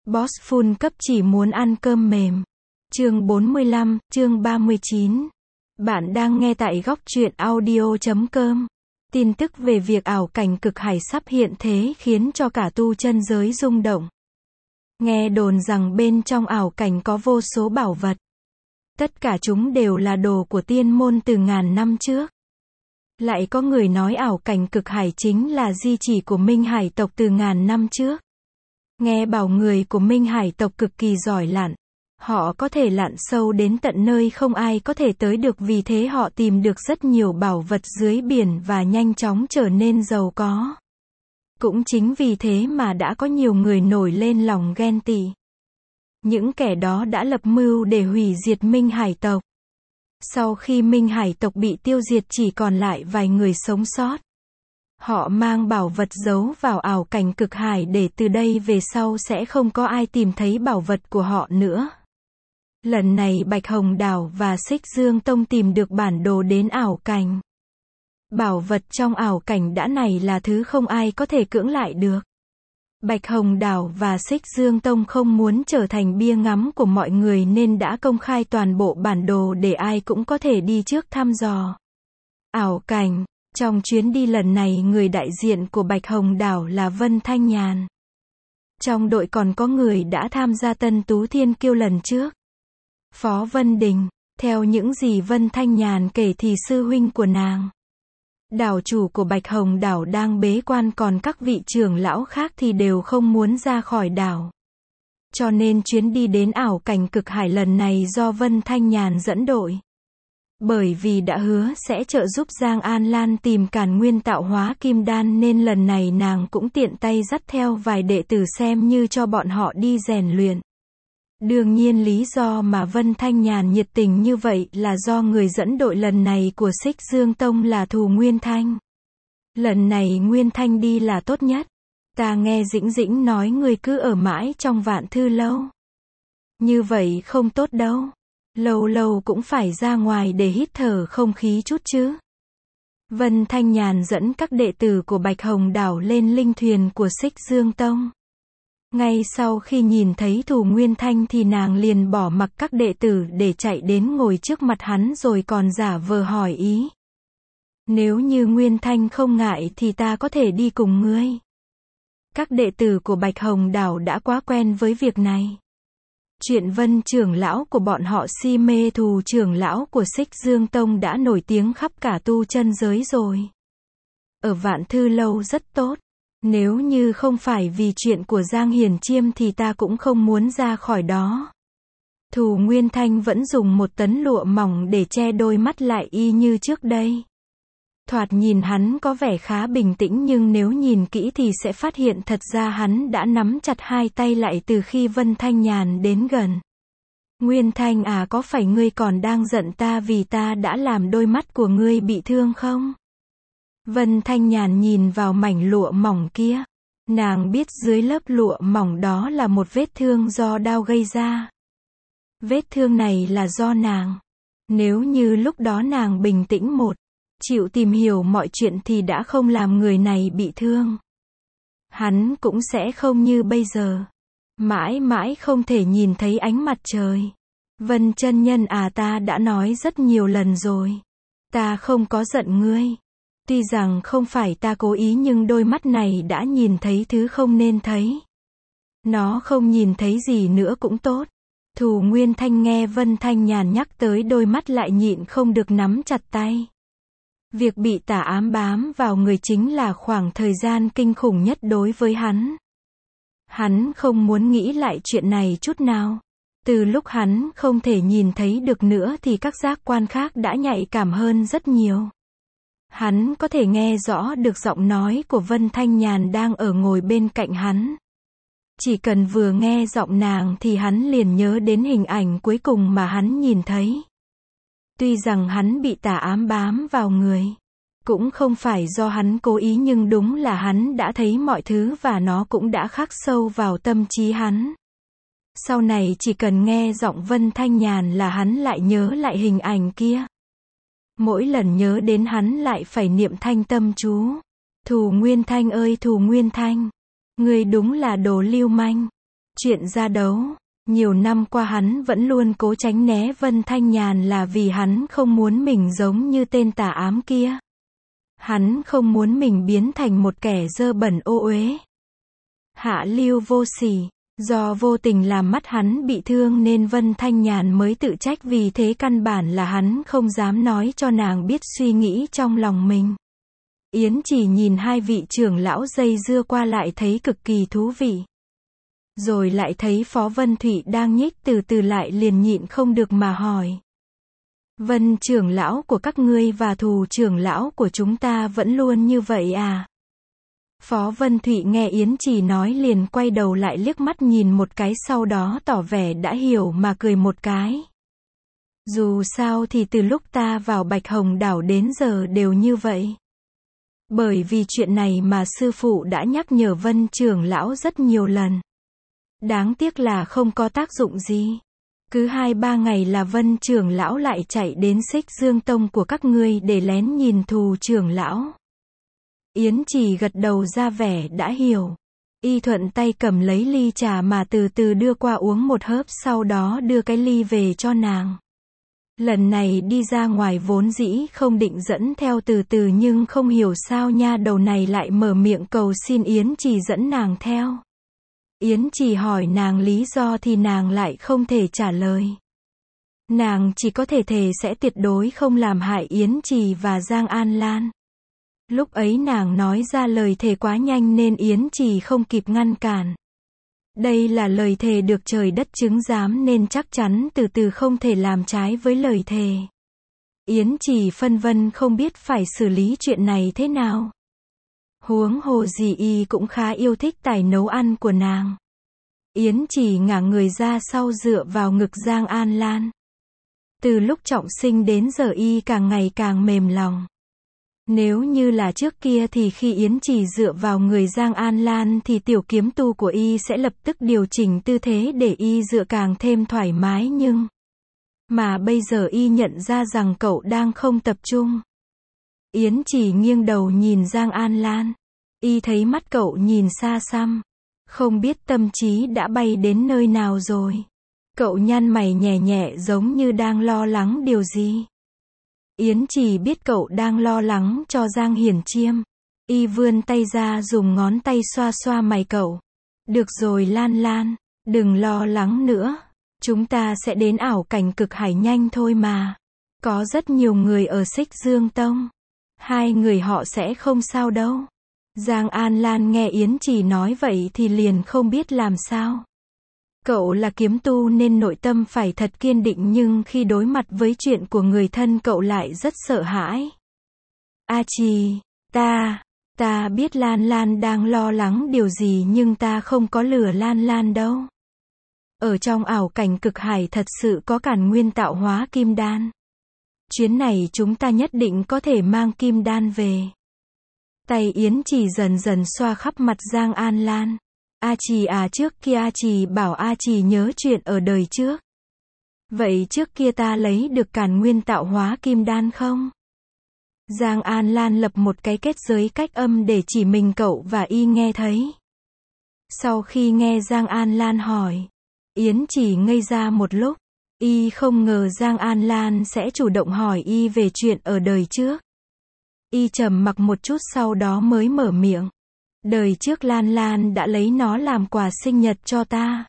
Boss full cấp chỉ muốn ăn cơm mềm. Chương 45, chương 39. Bạn đang nghe tại góc truyện audio.com. Tin tức về việc ảo cảnh cực hải sắp hiện thế khiến cho cả tu chân giới rung động. Nghe đồn rằng bên trong ảo cảnh có vô số bảo vật. Tất cả chúng đều là đồ của tiên môn từ ngàn năm trước. Lại có người nói ảo cảnh cực hải chính là di chỉ của Minh Hải tộc từ ngàn năm trước. Nghe bảo người của Minh Hải tộc cực kỳ giỏi lặn. Họ có thể lặn sâu đến tận nơi không ai có thể tới được, vì thế họ tìm được rất nhiều bảo vật dưới biển và nhanh chóng trở nên giàu có. Cũng chính vì thế mà đã có nhiều người nổi lên lòng ghen tị. Những kẻ đó đã lập mưu để hủy diệt Minh Hải tộc. Sau khi Minh Hải tộc bị tiêu diệt chỉ còn lại vài người sống sót. Họ mang bảo vật giấu vào ảo cảnh cực hải để từ đây về sau sẽ không có ai tìm thấy bảo vật của họ nữa. Lần này Bạch Hồng Đảo và Xích Dương Tông tìm được bản đồ đến ảo cảnh. Bảo vật trong ảo cảnh đã này là thứ không ai có thể cưỡng lại được. Bạch Hồng Đảo và Xích Dương Tông không muốn trở thành bia ngắm của mọi người nên đã công khai toàn bộ bản đồ để ai cũng có thể đi trước thăm dò. Ảo cảnh. Trong chuyến đi lần này người đại diện của Bạch Hồng Đảo là Vân Thanh Nhàn. Trong đội còn có người đã tham gia Tân Tú Thiên Kiêu lần trước. Phó Vân Đình. Theo những gì Vân Thanh Nhàn kể thì sư huynh của nàng, đảo chủ của Bạch Hồng Đảo đang bế quan, còn các vị trưởng lão khác thì đều không muốn ra khỏi đảo. Cho nên chuyến đi đến ảo cảnh cực hải lần này do Vân Thanh Nhàn dẫn đội. Bởi vì đã hứa sẽ trợ giúp Giang An Lan tìm càn nguyên tạo hóa kim đan nên lần này nàng cũng tiện tay dắt theo vài đệ tử xem như cho bọn họ đi rèn luyện. Đương nhiên lý do mà Vân Thanh Nhàn nhiệt tình như vậy là do người dẫn đội lần này của Xích Dương Tông là Thù Nguyên Thanh. Lần này Nguyên Thanh đi là tốt nhất. Ta nghe Dĩnh Dĩnh nói người cứ ở mãi trong Vạn Thư Lâu. Như vậy không tốt đâu. Lâu lâu cũng phải ra ngoài để hít thở không khí chút chứ. Vân Thanh Nhàn dẫn các đệ tử của Bạch Hồng Đảo lên linh thuyền của Xích Dương Tông. Ngay sau khi nhìn thấy Thù Nguyên Thanh thì nàng liền bỏ mặc các đệ tử để chạy đến ngồi trước mặt hắn rồi còn giả vờ hỏi ý. Nếu như Nguyên Thanh không ngại thì ta có thể đi cùng ngươi. Các đệ tử của Bạch Hồng Đảo đã quá quen với việc này. Chuyện Vân trưởng lão của bọn họ si mê Thù trưởng lão của Xích Dương Tông đã nổi tiếng khắp cả tu chân giới rồi. Ở Vạn Thư Lâu rất tốt. Nếu như không phải vì chuyện của Giang Hiền Chiêm thì ta cũng không muốn ra khỏi đó. Thù Nguyên Thanh vẫn dùng một tấn lụa mỏng để che đôi mắt lại y như trước đây. Thoạt nhìn hắn có vẻ khá bình tĩnh nhưng nếu nhìn kỹ thì sẽ phát hiện thật ra hắn đã nắm chặt hai tay lại từ khi Vân Thanh Nhàn đến gần. Nguyên Thanh à, có phải ngươi còn đang giận ta vì ta đã làm đôi mắt của ngươi bị thương không? Vân Thanh Nhàn nhìn vào mảnh lụa mỏng kia. Nàng biết dưới lớp lụa mỏng đó là một vết thương do đao gây ra. Vết thương này là do nàng. Nếu như lúc đó nàng bình tĩnh chịu tìm hiểu mọi chuyện thì đã không làm người này bị thương. Hắn cũng sẽ không như bây giờ. Mãi mãi không thể nhìn thấy ánh mặt trời. Vân chân nhân à, ta đã nói rất nhiều lần rồi. Ta không có giận ngươi. Tuy rằng không phải ta cố ý nhưng đôi mắt này đã nhìn thấy thứ không nên thấy. Nó không nhìn thấy gì nữa cũng tốt. Thù Nguyên Thanh nghe Vân Thanh Nhàn nhắc tới đôi mắt lại nhịn không được nắm chặt tay. Việc bị tà ám bám vào người chính là khoảng thời gian kinh khủng nhất đối với hắn. Hắn không muốn nghĩ lại chuyện này chút nào. Từ lúc hắn không thể nhìn thấy được nữa thì các giác quan khác đã nhạy cảm hơn rất nhiều. Hắn có thể nghe rõ được giọng nói của Vân Thanh Nhàn đang ở ngồi bên cạnh hắn. Chỉ cần vừa nghe giọng nàng thì hắn liền nhớ đến hình ảnh cuối cùng mà hắn nhìn thấy. Tuy rằng hắn bị tà ám bám vào người, cũng không phải do hắn cố ý nhưng đúng là hắn đã thấy mọi thứ và nó cũng đã khắc sâu vào tâm trí hắn. Sau này chỉ cần nghe giọng Vân Thanh Nhàn là hắn lại nhớ lại hình ảnh kia. Mỗi lần nhớ đến hắn lại phải niệm thanh tâm chú. Thù Nguyên Thanh ơi Thù Nguyên Thanh, ngươi đúng là đồ lưu manh. Chuyện ra đấu. Nhiều năm qua hắn vẫn luôn cố tránh né Vân Thanh Nhàn là vì hắn không muốn mình giống như tên tà ám kia. Hắn không muốn mình biến thành một kẻ dơ bẩn ô uế. Hạ lưu vô sỉ. Do vô tình làm mắt hắn bị thương nên Vân Thanh Nhàn mới tự trách, vì thế căn bản là hắn không dám nói cho nàng biết suy nghĩ trong lòng mình. Yến Chỉ nhìn hai vị trưởng lão dây dưa qua lại thấy cực kỳ thú vị. Rồi lại thấy Phó Vân Thụy đang nhích từ từ lại liền nhịn không được mà hỏi. Vân trưởng lão của các ngươi và Thù trưởng lão của chúng ta vẫn luôn như vậy à? Phó Vân Thụy nghe Yến Chỉ nói liền quay đầu lại liếc mắt nhìn một cái, sau đó tỏ vẻ đã hiểu mà cười một cái. Dù sao thì từ lúc ta vào Bạch Hồng Đảo đến giờ đều như vậy. Bởi vì chuyện này mà sư phụ đã nhắc nhở Vân trưởng lão rất nhiều lần. Đáng tiếc là không có tác dụng gì. Cứ 2-3 ngày là Vân trưởng lão lại chạy đến Xích Dương Tông của các ngươi để lén nhìn Thù trưởng lão. Yến Chỉ gật đầu ra vẻ đã hiểu. Y thuận tay cầm lấy ly trà mà từ từ đưa qua uống một hớp, sau đó đưa cái ly về cho nàng. Lần này đi ra ngoài vốn dĩ không định dẫn theo từ từ, nhưng không hiểu sao nha đầu này lại mở miệng cầu xin Yến Chỉ dẫn nàng theo. Yến Chỉ hỏi nàng lý do thì nàng lại không thể trả lời. Nàng chỉ có thể thề sẽ tuyệt đối không làm hại Yến Chỉ và Giang An Lan. Lúc ấy nàng nói ra lời thề quá nhanh nên Yến Chỉ không kịp ngăn cản. Đây là lời thề được trời đất chứng giám nên chắc chắn từ từ không thể làm trái với lời thề. Yến Chỉ phân vân không biết phải xử lý chuyện này thế nào. Huống hồ gì y cũng khá yêu thích tài nấu ăn của nàng. Yến Chỉ ngả người ra sau dựa vào ngực Giang An Lan. Từ lúc trọng sinh đến giờ y càng ngày càng mềm lòng. Nếu như là trước kia thì khi Yến Chỉ dựa vào người Giang An Lan thì tiểu kiếm tu của y sẽ lập tức điều chỉnh tư thế để y dựa càng thêm thoải mái, nhưng mà bây giờ y nhận ra rằng cậu đang không tập trung. Yến Chỉ nghiêng đầu nhìn Giang An Lan. Y thấy mắt cậu nhìn xa xăm. Không biết tâm trí đã bay đến nơi nào rồi. Cậu nhăn mày nhẹ nhẹ giống như đang lo lắng điều gì. Yến Chỉ biết cậu đang lo lắng cho Giang Hiển Chiêm. Y vươn tay ra dùng ngón tay xoa xoa mày cậu. Được rồi Lan Lan, đừng lo lắng nữa. Chúng ta sẽ đến ảo cảnh cực hải nhanh thôi mà. Có rất nhiều người ở Xích Dương Tông. Hai người họ sẽ không sao đâu. Giang An Lan nghe Yến Chỉ nói vậy thì liền không biết làm sao. Cậu là kiếm tu nên nội tâm phải thật kiên định, nhưng khi đối mặt với chuyện của người thân cậu lại rất sợ hãi. A Chỉ, ta biết Lan Lan đang lo lắng điều gì, nhưng ta không có lừa Lan Lan đâu. Ở trong ảo cảnh cực hải thật sự có càn nguyên tạo hóa kim đan. Chuyến này chúng ta nhất định có thể mang kim đan về. Tay Yến Chỉ dần dần xoa khắp mặt Giang An Lan. A Chỉ à, trước kia A Chỉ bảo A Chỉ nhớ chuyện ở đời trước. Vậy trước kia ta lấy được càn nguyên tạo hóa kim đan không? Giang An Lan lập một cái kết giới cách âm để chỉ mình cậu và y nghe thấy. Sau khi nghe Giang An Lan hỏi, Yến Chỉ ngây ra một lúc. Y không ngờ Giang An Lan sẽ chủ động hỏi y về chuyện ở đời trước. Y trầm mặc một chút sau đó mới mở miệng. Đời trước Lan Lan đã lấy nó làm quà sinh nhật cho ta.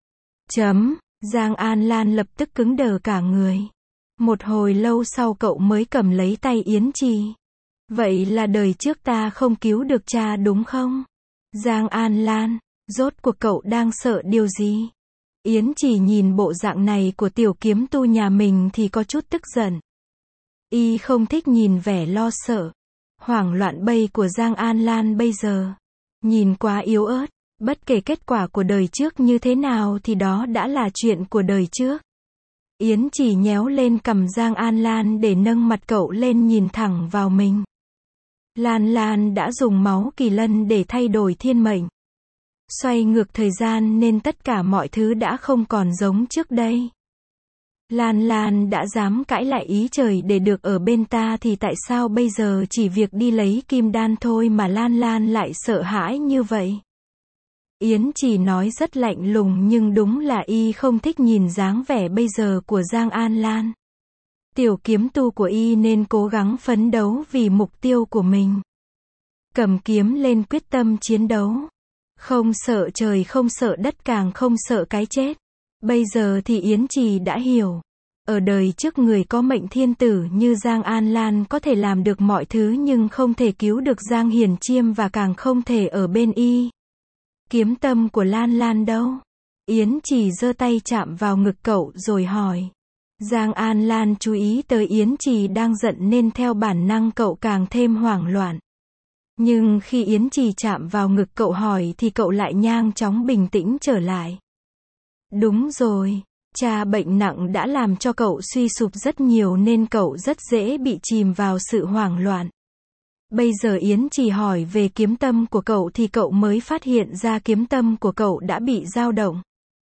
Giang An Lan lập tức cứng đờ cả người. Một hồi lâu sau cậu mới cầm lấy tay Yến Chỉ. Vậy là đời trước ta không cứu được cha đúng không? Giang An Lan, rốt cuộc cậu đang sợ điều gì? Yến Chỉ nhìn bộ dạng này của tiểu kiếm tu nhà mình thì có chút tức giận. Y không thích nhìn vẻ lo sợ, hoảng loạn bay của Giang An Lan bây giờ. Nhìn quá yếu ớt, bất kể kết quả của đời trước như thế nào thì đó đã là chuyện của đời trước. Yến Chỉ nhéo lên cằm Giang An Lan để nâng mặt cậu lên nhìn thẳng vào mình. Lan Lan đã dùng máu kỳ lân để thay đổi thiên mệnh. Xoay ngược thời gian nên tất cả mọi thứ đã không còn giống trước đây. Lan Lan đã dám cãi lại ý trời để được ở bên ta thì tại sao bây giờ chỉ việc đi lấy kim đan thôi mà Lan Lan lại sợ hãi như vậy? Yến Chỉ nói rất lạnh lùng nhưng đúng là y không thích nhìn dáng vẻ bây giờ của Giang An Lan. Tiểu kiếm tu của y nên cố gắng phấn đấu vì mục tiêu của mình. Cầm kiếm lên quyết tâm chiến đấu. Không sợ trời không sợ đất càng không sợ cái chết. Bây giờ thì Yến Trì đã hiểu. Ở đời trước người có mệnh thiên tử như Giang An Lan có thể làm được mọi thứ nhưng không thể cứu được Giang Hiền Chiêm và càng không thể ở bên y. Kiếm tâm của Lan Lan đâu? Yến Trì giơ tay chạm vào ngực cậu rồi hỏi. Giang An Lan chú ý tới Yến Trì đang giận nên theo bản năng cậu càng thêm hoảng loạn. Nhưng khi Yến Trì chạm vào ngực cậu hỏi thì cậu lại nhanh chóng bình tĩnh trở lại. Đúng rồi, cha bệnh nặng đã làm cho cậu suy sụp rất nhiều nên cậu rất dễ bị chìm vào sự hoảng loạn. Bây giờ Yến Trì hỏi về kiếm tâm của cậu thì cậu mới phát hiện ra kiếm tâm của cậu đã bị dao động.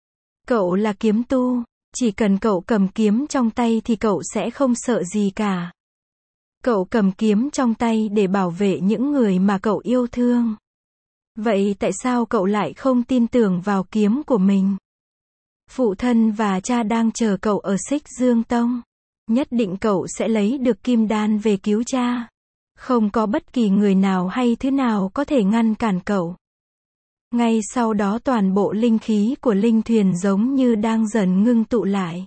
Cậu là kiếm tu, chỉ cần cậu cầm kiếm trong tay thì cậu sẽ không sợ gì cả. Cậu cầm kiếm trong tay để bảo vệ những người mà cậu yêu thương. Vậy tại sao cậu lại không tin tưởng vào kiếm của mình? Phụ thân và cha đang chờ cậu ở Xích Dương Tông. Nhất định cậu sẽ lấy được kim đan về cứu cha. Không có bất kỳ người nào hay thứ nào có thể ngăn cản cậu. Ngay sau đó toàn bộ linh khí của linh thuyền giống như đang dần ngưng tụ lại.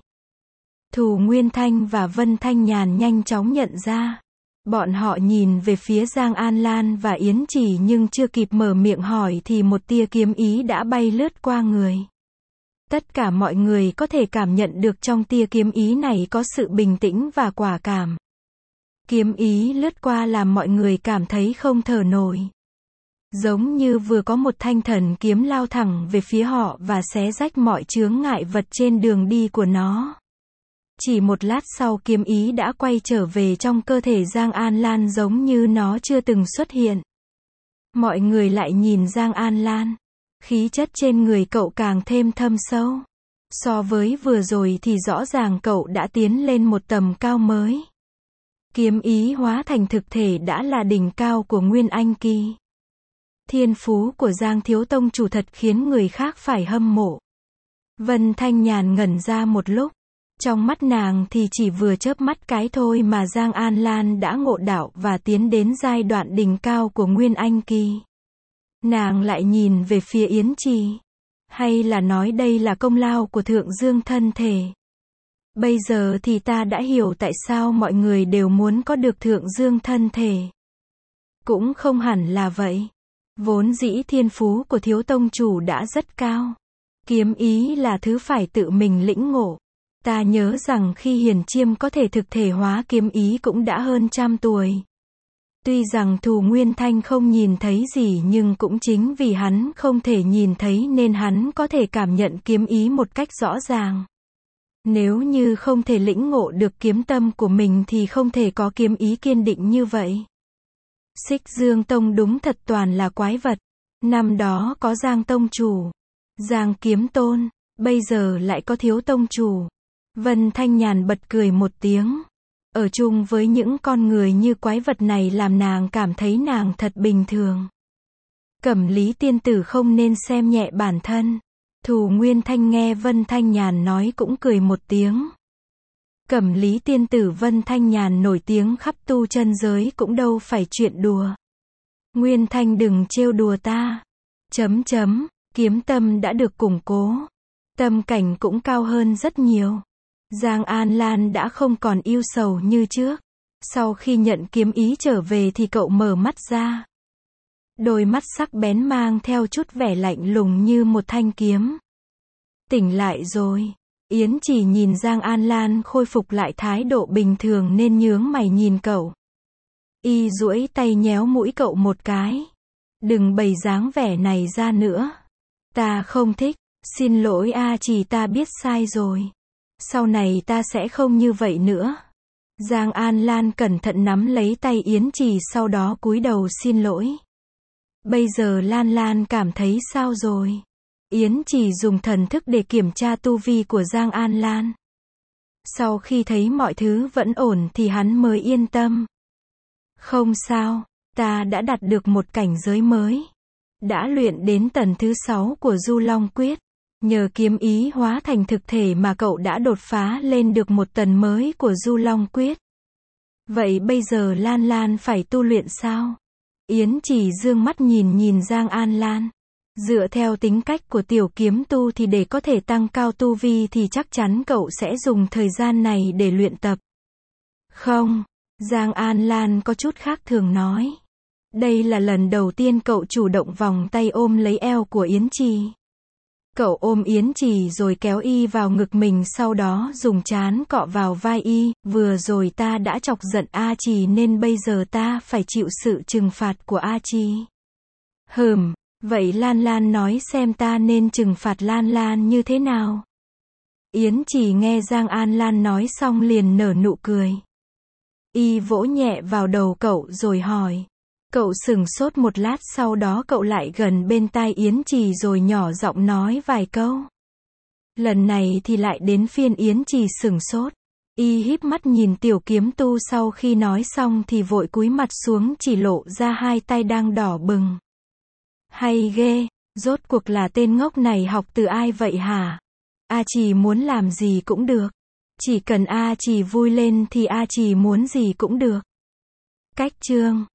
Thù Nguyên Thanh và Vân Thanh Nhàn nhanh chóng nhận ra. Bọn họ nhìn về phía Giang An Lan và Yến Chỉ nhưng chưa kịp mở miệng hỏi thì một tia kiếm ý đã bay lướt qua người. Tất cả mọi người có thể cảm nhận được trong tia kiếm ý này có sự bình tĩnh và quả cảm. Kiếm ý lướt qua làm mọi người cảm thấy không thở nổi. Giống như vừa có một thanh thần kiếm lao thẳng về phía họ và xé rách mọi chướng ngại vật trên đường đi của nó. Chỉ một lát sau kiếm ý đã quay trở về trong cơ thể Giang An Lan giống như nó chưa từng xuất hiện. Mọi người lại nhìn Giang An Lan. Khí chất trên người cậu càng thêm thâm sâu. So với vừa rồi thì rõ ràng cậu đã tiến lên một tầm cao mới. Kiếm ý hóa thành thực thể đã là đỉnh cao của Nguyên Anh Kỳ. Thiên phú của Giang Thiếu Tông chủ thật khiến người khác phải hâm mộ. Vân Thanh Nhàn ngẩn ra một lúc. Trong mắt nàng thì chỉ vừa chớp mắt cái thôi mà Giang An Lan đã ngộ đạo và tiến đến giai đoạn đỉnh cao của Nguyên Anh Kỳ. Nàng lại nhìn về phía Yến Trì. Hay là nói đây là công lao của Thượng Dương thân thể. Bây giờ thì ta đã hiểu tại sao mọi người đều muốn có được Thượng Dương thân thể. Cũng không hẳn là vậy. Vốn dĩ thiên phú của Thiếu Tông chủ đã rất cao. Kiếm ý là thứ phải tự mình lĩnh ngộ. Ta nhớ rằng khi Hiền Chiêm có thể thực thể hóa kiếm ý cũng đã hơn 100 tuổi. Tuy rằng Thù Nguyên Thanh không nhìn thấy gì nhưng cũng chính vì hắn không thể nhìn thấy nên hắn có thể cảm nhận kiếm ý một cách rõ ràng. Nếu như không thể lĩnh ngộ được kiếm tâm của mình thì không thể có kiếm ý kiên định như vậy. Xích Dương Tông đúng thật toàn là quái vật. Năm đó có Giang Tông chủ, Giang Kiếm Tôn, bây giờ lại có Thiếu Tông chủ. Vân Thanh Nhàn bật cười một tiếng. Ở chung với những con người như quái vật này làm nàng cảm thấy nàng thật bình thường. Cẩm Lý tiên tử không nên xem nhẹ bản thân. Thù Nguyên Thanh nghe Vân Thanh Nhàn nói cũng cười một tiếng. Cẩm Lý tiên tử Vân Thanh Nhàn nổi tiếng khắp tu chân giới cũng đâu phải chuyện đùa. Nguyên Thanh đừng trêu đùa ta. Kiếm tâm đã được củng cố. Tâm cảnh cũng cao hơn rất nhiều. Giang An Lan đã không còn ưu sầu như trước. Sau khi nhận kiếm ý trở về thì cậu mở mắt ra. Đôi mắt sắc bén mang theo chút vẻ lạnh lùng như một thanh kiếm. Tỉnh lại rồi. Yến Chỉ nhìn Giang An Lan khôi phục lại thái độ bình thường nên nhướng mày nhìn cậu. Y duỗi tay nhéo mũi cậu một cái. Đừng bày dáng vẻ này ra nữa. Ta không thích. Xin lỗi a Chỉ, ta biết sai rồi. Sau này ta sẽ không như vậy nữa. Giang An Lan cẩn thận nắm lấy tay Yến Chỉ sau đó cúi đầu xin lỗi. Bây giờ Lan Lan cảm thấy sao rồi? Yến Chỉ dùng thần thức để kiểm tra tu vi của Giang An Lan. Sau khi thấy mọi thứ vẫn ổn thì hắn mới yên tâm. Không sao, ta đã đạt được một cảnh giới mới. Đã luyện đến tầng thứ 6 của Du Long Quyết. Nhờ kiếm ý hóa thành thực thể mà cậu đã đột phá lên được một tầng mới của Du Long Quyết. Vậy bây giờ Lan Lan phải tu luyện sao? Yến Chỉ dương mắt nhìn Giang An Lan. Dựa theo tính cách của tiểu kiếm tu thì để có thể tăng cao tu vi thì chắc chắn cậu sẽ dùng thời gian này để luyện tập. Không, Giang An Lan có chút khác thường nói. Đây là lần đầu tiên cậu chủ động vòng tay ôm lấy eo của Yến Trì. Cậu ôm Yến Trì rồi kéo y vào ngực mình, sau đó dùng trán cọ vào vai y. Vừa rồi ta đã chọc giận A Trì nên bây giờ ta phải chịu sự trừng phạt của A Trì. Vậy Lan Lan nói xem ta nên trừng phạt Lan Lan như thế nào? Yến Trì nghe Giang An Lan nói xong liền nở nụ cười. Y vỗ nhẹ vào đầu cậu rồi hỏi. Cậu sửng sốt một lát, sau đó cậu lại gần bên tai Yến Trì rồi nhỏ giọng nói vài câu. Lần này thì lại đến phiên Yến Trì sửng sốt. Y híp mắt nhìn tiểu kiếm tu, sau khi nói xong thì vội cúi mặt xuống chỉ lộ ra hai tay đang đỏ bừng. Hay ghê, rốt cuộc là tên ngốc này học từ ai vậy hả? A Trì muốn làm gì cũng được. Chỉ cần A Trì vui lên thì A Trì muốn gì cũng được. Cách chương